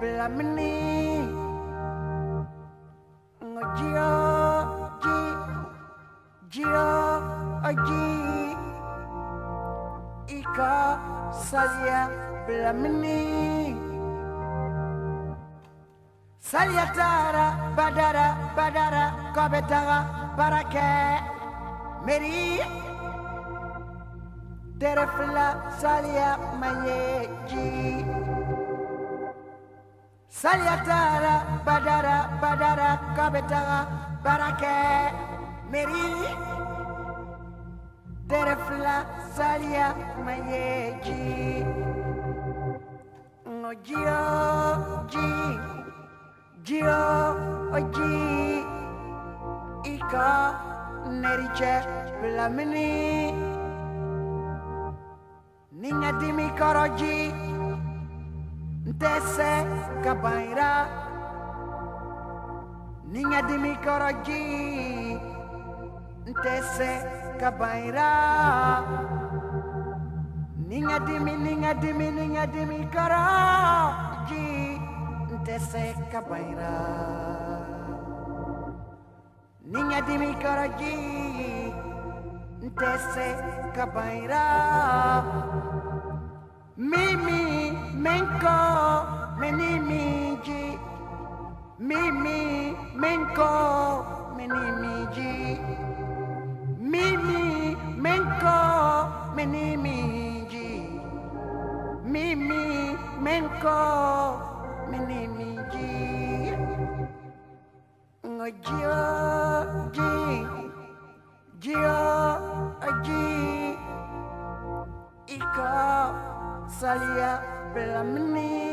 Blamini Ngojio Ji Jio Oji Ika Salia Blamini Salia Tara Badara Badara Kobetara Barake Meri Terefla Salia Mayeji Salia Tara Badara Badara Kobetara Barake Meri Terefla Salia Mayeji Ngojio Ji Jio Oji Ika Neriche Blamini Niña Dimi Koroji Ntese Kabaira Niña Dimi Koroji Ntese Kabaira Niña Dimi Koroji Ntese Kabaira Niña Dimi Koroji Ntese Kabaira Mimi Menko Menimiji Mimi Menko Menimiji Mimi Menko Menimiji Mimi Menko Menimiji Ngojio Ji Jio Oji Ika Salia Blamini